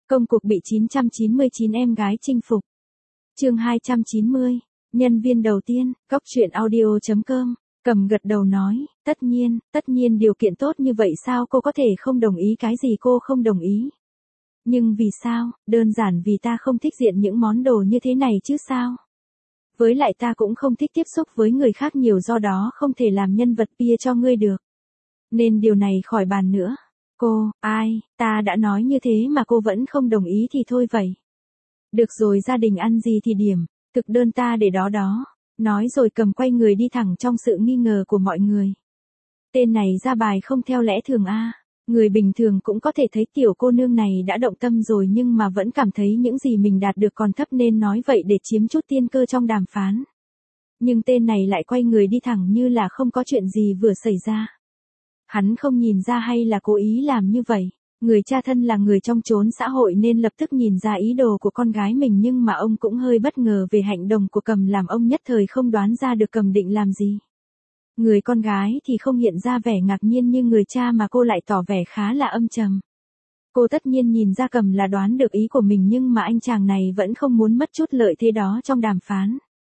Công cuộc bị 999 em gái chinh phục. Chương 290, nhân viên đầu tiên, góc truyện audio.com. Cầm gật đầu nói, tất nhiên điều kiện tốt như vậy sao cô có thể không đồng ý, cái gì cô không đồng ý. Nhưng vì sao, đơn giản vì ta không thích diện những món đồ như thế này chứ sao. Với lại ta cũng không thích tiếp xúc với người khác nhiều, do đó không thể làm nhân vật bia cho ngươi được. Nên điều này khỏi bàn nữa. Cô, ta đã nói như thế mà cô vẫn không đồng ý thì thôi vậy. Được rồi, gia đình ăn gì thì điểm, thực đơn ta để đó. Nói rồi Cầm quay người đi thẳng trong sự nghi ngờ của mọi người. Tên này ra bài không theo lẽ thường a. Người bình thường cũng có thể thấy tiểu cô nương này đã động tâm rồi nhưng mà vẫn cảm thấy những gì mình đạt được còn thấp nên nói vậy để chiếm chút tiên cơ trong đàm phán. Nhưng tên này lại quay người đi thẳng như là không có chuyện gì vừa xảy ra. Hắn không nhìn ra hay là cố ý làm như vậy. Người cha thân là người trong chốn xã hội nên lập tức nhìn ra ý đồ của con gái mình, nhưng mà ông cũng hơi bất ngờ về hành động của Cầm, làm ông nhất thời không đoán ra được Cầm định làm gì. Người con gái thì không hiện ra vẻ ngạc nhiên như người cha mà cô lại tỏ vẻ khá là âm trầm. Cô tất nhiên nhìn ra Cầm là đoán được ý của mình, nhưng mà anh chàng này vẫn không muốn mất chút lợi thế đó trong đàm phán.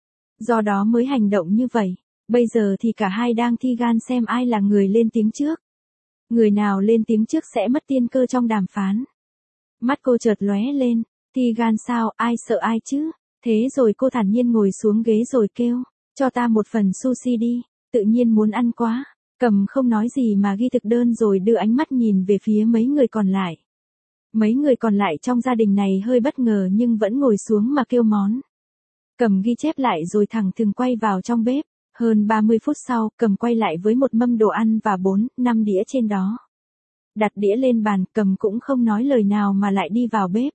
Do đó mới hành động như vậy. Bây giờ thì cả hai đang thi gan xem ai là người lên tiếng trước. Người nào lên tiếng trước sẽ mất tiên cơ trong đàm phán. Mắt cô chợt lóe lên, thi gan sao, ai sợ ai chứ. Thế rồi cô thản nhiên ngồi xuống ghế rồi kêu, cho ta một phần sushi đi, tự nhiên muốn ăn quá. Cầm không nói gì mà ghi thực đơn rồi đưa ánh mắt nhìn về phía mấy người còn lại. Mấy người còn lại trong gia đình này hơi bất ngờ nhưng vẫn ngồi xuống mà kêu món. Cầm ghi chép lại rồi thẳng thừng quay vào trong bếp. Hơn 30 phút sau, Cầm quay lại với một mâm đồ ăn và 4-5 đĩa trên đó. Đặt đĩa lên bàn, Cầm cũng không nói lời nào mà lại đi vào bếp.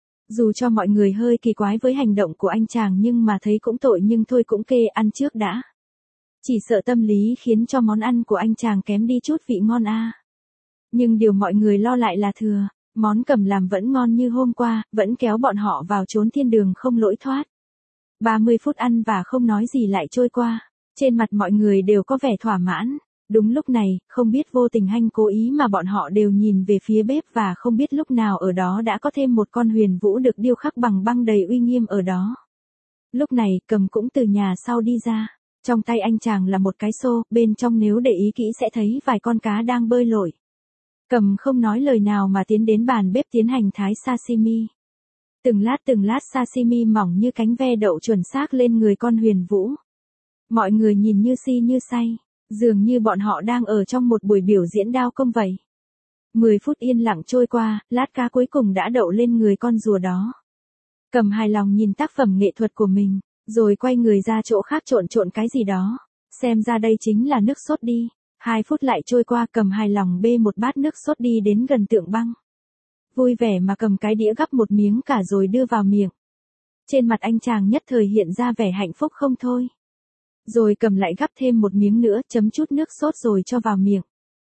Dù cho mọi người hơi kỳ quái với hành động của anh chàng nhưng mà thấy cũng tội, nhưng thôi cũng kê ăn trước đã. Chỉ sợ tâm lý khiến cho món ăn của anh chàng kém đi chút vị ngon a. Nhưng điều mọi người lo lại là thừa, món Cầm làm vẫn ngon như hôm qua, vẫn kéo bọn họ vào chốn thiên đường không lối thoát. 30 phút ăn và không nói gì lại trôi qua. Trên mặt mọi người đều có vẻ thỏa mãn. Đúng lúc này, không biết vô tình hay cố ý mà bọn họ đều nhìn về phía bếp và không biết lúc nào ở đó đã có thêm một con huyền vũ được điêu khắc bằng băng đầy uy nghiêm ở đó. Lúc này, Cầm cũng từ nhà sau đi ra. Trong tay anh chàng là một cái xô, bên trong nếu để ý kỹ sẽ thấy vài con cá đang bơi lội. Cầm không nói lời nào mà tiến đến bàn bếp tiến hành thái sashimi. Từng lát sashimi mỏng như cánh ve đậu chuẩn xác lên người con huyền vũ. Mọi người nhìn như si như say, dường như bọn họ đang ở trong một buổi biểu diễn đao công vậy. 10 phút yên lặng trôi qua, lát cá cuối cùng đã đậu lên người con rùa đó. Cầm hài lòng nhìn tác phẩm nghệ thuật của mình, rồi quay người ra chỗ khác trộn cái gì đó. Xem ra đây chính là nước sốt đi. 2 phút lại trôi qua, Cầm hài lòng bê một bát nước sốt đi đến gần tượng băng. Vui vẻ mà cầm cái đĩa gắp một miếng cả rồi đưa vào miệng. Trên mặt anh chàng nhất thời hiện ra vẻ hạnh phúc không thôi. Rồi Cầm lại gắp thêm một miếng nữa, chấm chút nước sốt rồi cho vào miệng.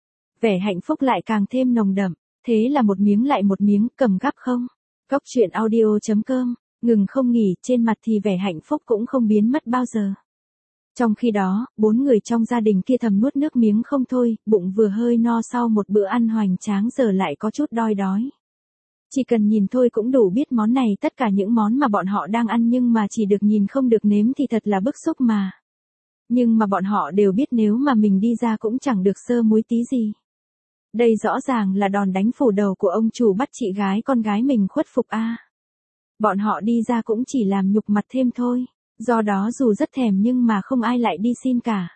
Vẻ hạnh phúc lại càng thêm nồng đậm, thế là một miếng lại một miếng, Cầm gắp không. Góc truyện audio.com, ngừng không nghỉ, trên mặt thì vẻ hạnh phúc cũng không biến mất bao giờ. Trong khi đó, 4 người trong gia đình kia thầm nuốt nước miếng không thôi, bụng vừa hơi no sau một bữa ăn hoành tráng giờ lại có chút đói. Chỉ cần nhìn thôi cũng đủ biết món này tất cả những món mà bọn họ đang ăn, nhưng mà chỉ được nhìn không được nếm thì thật là bức xúc mà. Nhưng mà bọn họ đều biết nếu mà mình đi ra cũng chẳng được sơ muối tí gì. Đây rõ ràng là đòn đánh phủ đầu của ông chủ bắt chị gái con gái mình khuất phục a. Bọn họ đi ra cũng chỉ làm nhục mặt thêm thôi. Do đó dù rất thèm nhưng mà không ai lại đi xin cả.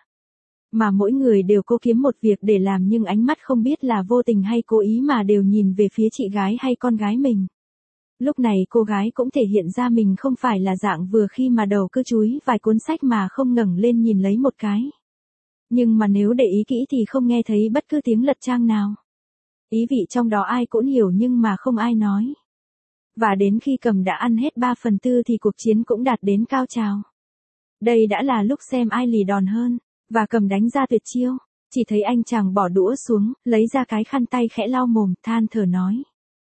Mà mỗi người đều cố kiếm một việc để làm, nhưng ánh mắt không biết là vô tình hay cố ý mà đều nhìn về phía chị gái hay con gái mình. Lúc này cô gái cũng thể hiện ra mình không phải là dạng vừa khi mà đầu cứ chúi vài cuốn sách mà không ngẩng lên nhìn lấy một cái. Nhưng mà nếu để ý kỹ thì không nghe thấy bất cứ tiếng lật trang nào. Ý vị trong đó ai cũng hiểu nhưng mà không ai nói. Và đến khi Cầm đã ăn hết 3/4 thì cuộc chiến cũng đạt đến cao trào. Đây đã là lúc xem ai lì đòn hơn, và Cầm đánh ra tuyệt chiêu. Chỉ thấy anh chàng bỏ đũa xuống, lấy ra cái khăn tay khẽ lau mồm, than thở nói.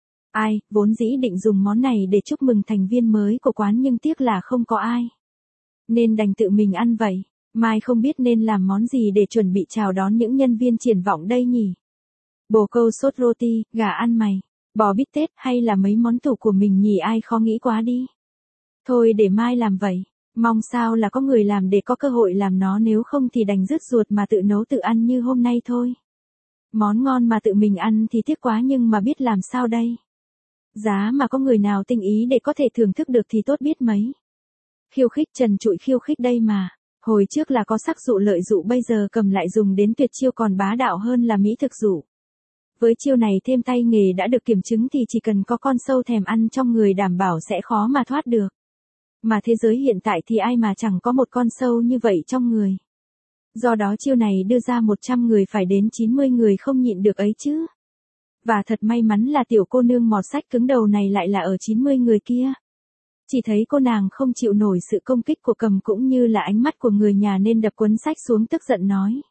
Vốn dĩ định dùng món này để chúc mừng thành viên mới của quán nhưng tiếc là không có ai. Nên đành tự mình ăn vậy, mai không biết nên làm món gì để chuẩn bị chào đón những nhân viên triển vọng đây nhỉ. Bồ câu sốt roti, gà ăn mày, Bò bít tết hay là mấy món tủ của mình nhỉ, ai khó nghĩ quá đi. Thôi để mai làm vậy, mong sao là có người làm để có cơ hội làm nó, nếu không thì đành rứt ruột mà tự nấu tự ăn như hôm nay thôi. Món ngon mà tự mình ăn thì tiếc quá, nhưng mà biết làm sao đây. Giá mà có người nào tinh ý để có thể thưởng thức được thì tốt biết mấy. Khiêu khích trần trụi khiêu khích đây mà. Hồi trước là có sắc dụ lợi dụ, bây giờ Cầm lại dùng đến tuyệt chiêu còn bá đạo hơn là mỹ thực dụ. Với chiêu này thêm tay nghề đã được kiểm chứng thì chỉ cần có con sâu thèm ăn trong người đảm bảo sẽ khó mà thoát được. Mà thế giới hiện tại thì ai mà chẳng có một con sâu như vậy trong người. Do đó chiêu này đưa ra 100 người phải đến 90 người không nhịn được ấy chứ. Và thật may mắn là tiểu cô nương mọt sách cứng đầu này lại là ở 90 người kia. Chỉ thấy cô nàng không chịu nổi sự công kích của Cầm cũng như là ánh mắt của người nhà nên đập cuốn sách xuống tức giận nói.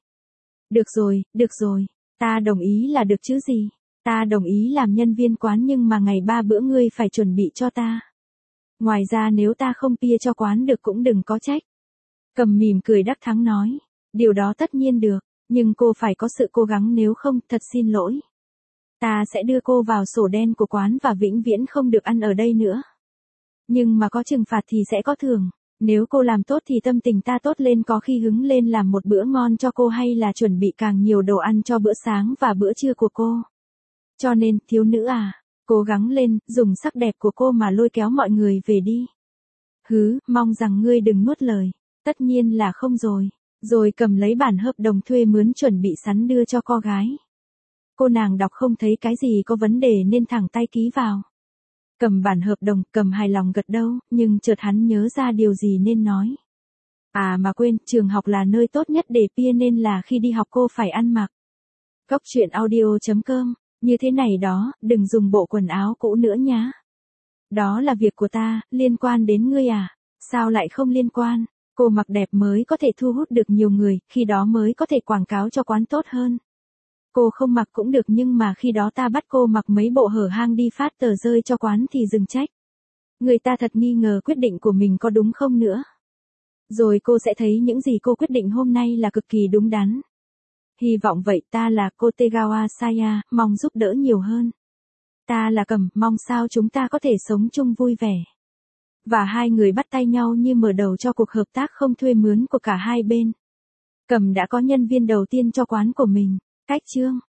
Được rồi, ta đồng ý là được chứ gì. Ta đồng ý làm nhân viên quán, nhưng mà ngày 3 bữa ngươi phải chuẩn bị cho ta. Ngoài ra nếu ta không pia cho quán được cũng đừng có trách. Cầm mỉm cười đắc thắng nói. Điều đó tất nhiên được, nhưng cô phải có sự cố gắng, nếu không thật xin lỗi. Ta sẽ đưa cô vào sổ đen của quán và vĩnh viễn không được ăn ở đây nữa. Nhưng mà có trừng phạt thì sẽ có thưởng. Nếu cô làm tốt thì tâm tình ta tốt lên, có khi hứng lên làm một bữa ngon cho cô hay là chuẩn bị càng nhiều đồ ăn cho bữa sáng và bữa trưa của cô. Cho nên, thiếu nữ à, cố gắng lên, dùng sắc đẹp của cô mà lôi kéo mọi người về đi. Mong rằng ngươi đừng nuốt lời. Tất nhiên là không rồi. Rồi cầm lấy bản hợp đồng thuê mướn chuẩn bị sẵn đưa cho cô gái. Cô nàng đọc không thấy cái gì có vấn đề nên thẳng tay ký vào. Cầm bản hợp đồng, Cầm hài lòng gật đầu, nhưng chợt hắn nhớ ra điều gì nên nói. À mà quên, trường học là nơi tốt nhất để pia nên là khi đi học cô phải ăn mặc. Góc truyện audio.com, như thế này đó, đừng dùng bộ quần áo cũ nữa nhá. Đó là việc của ta, liên quan đến ngươi à? Sao lại không liên quan? Cô mặc đẹp mới có thể thu hút được nhiều người, khi đó mới có thể quảng cáo cho quán tốt hơn. Cô không mặc cũng được, nhưng mà khi đó ta bắt cô mặc mấy bộ hở hang đi phát tờ rơi cho quán thì dừng trách. Người ta thật nghi ngờ quyết định của mình có đúng không nữa. Rồi cô sẽ thấy những gì cô quyết định hôm nay là cực kỳ đúng đắn. Hy vọng vậy. Ta là Kotegawa Saya, mong giúp đỡ nhiều hơn. Ta là Cầm, mong sao chúng ta có thể sống chung vui vẻ. Và hai người bắt tay nhau như mở đầu cho cuộc hợp tác không thuê mướn của cả hai bên. Cầm đã có nhân viên đầu tiên cho quán của mình. Cách chương